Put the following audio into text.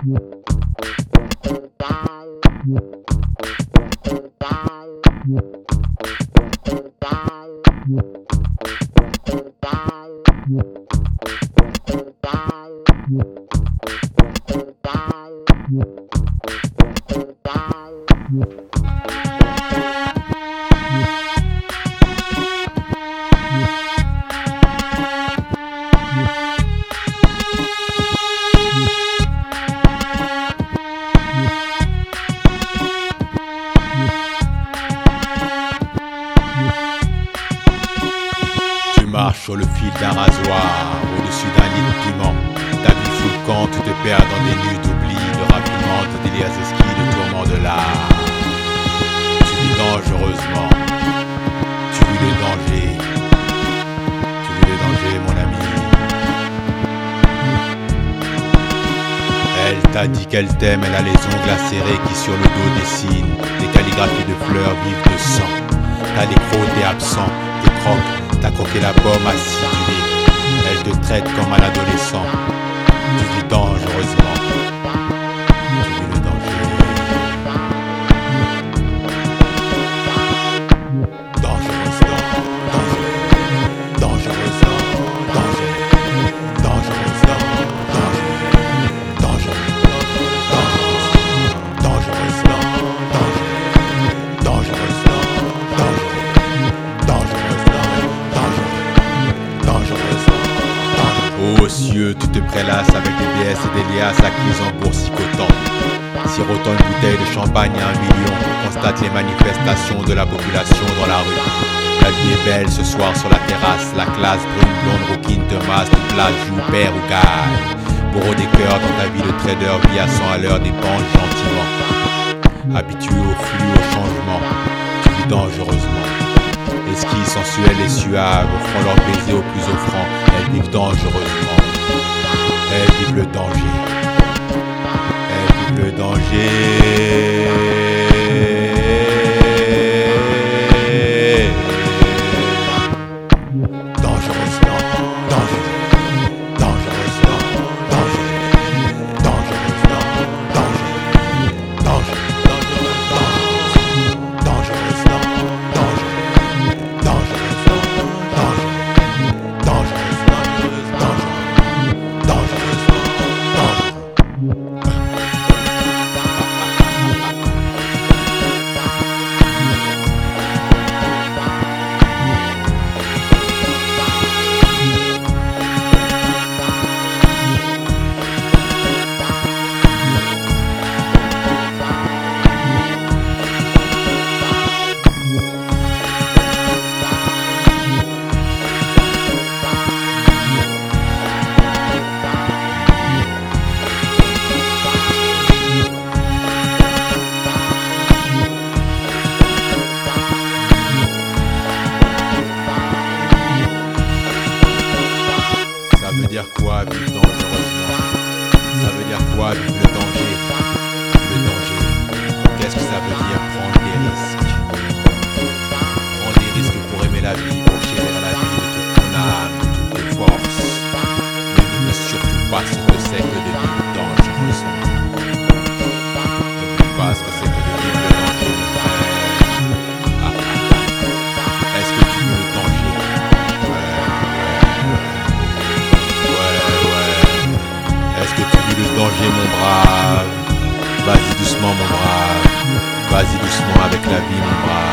Tu marches sur le fil d'un rasoir, au-dessus d'un lit de piment. Ta vie fout le camp, tu te perds dans des nuits d'oubli, de raffinement, de délires esquis, de tourments de l'art. Tu vis dangereusement, tu vis le danger, tu vis le danger, mon ami. Elle t'a dit qu'elle t'aime, elle a les ongles acérés qui sur le dos dessinent des calligraphies de fleurs vives de sang. T'as les crocs, t'es absent, t'es croques, t'as croqué la pomme acidulée. Elle te traite comme un adolescent. Tu vis dangereusement. Tu vis le danger. Dangereusement, danger. Dangereusement, danger. Dangereusement, danger. Dangereusement, danger. Dangereusement, danger. Dangereusement, danger. Aux cieux, tu te prélasses avec des déesses et des liasses acquises en boursicotant. Sirotant une bouteille de champagne à 1 million, constate les manifestations de la population dans la rue. La vie est belle ce soir sur la terrasse, la classe brune, blonde, rouquine, te masse, te place, joue, perd ou gagne. Bourreau des cœurs dans ta vie de trader, vie à 100 à l'heure, dépense gentiment. Habitué au flux, au changement, tu vis dangereusement. Esquilles sensuelles et suaves, offrant leur baiser au plus offrant, elles vivent dangereusement. Elles vivent le danger. Elles vivent le danger. Dangereusement, danger. Dangereusement, danger. Dangereusement, danger. Danger, dangereusement, dangereusement, danger. Dangereusement, danger. Dangereusement, danger. Dangereusement, danger. Ça veut dire quoi vivre dangereusement? Ça veut dire quoi vivre le danger? Le danger, qu'est-ce que ça veut dire prendre des risques? Prendre des risques pour aimer la vie, pour chérir la vie de toute ton âme, de toutes tes forces. Mais n'oublie surtout pas ce que c'est que de vivre dangereusement. N'oublie pas ce que c'est que de vivre le danger, mon frère. Est-ce que tu veux le danger? Est-ce que tu vis le danger, mon brave? Vas-y doucement, mon brave. Vas-y doucement avec la vie, mon brave.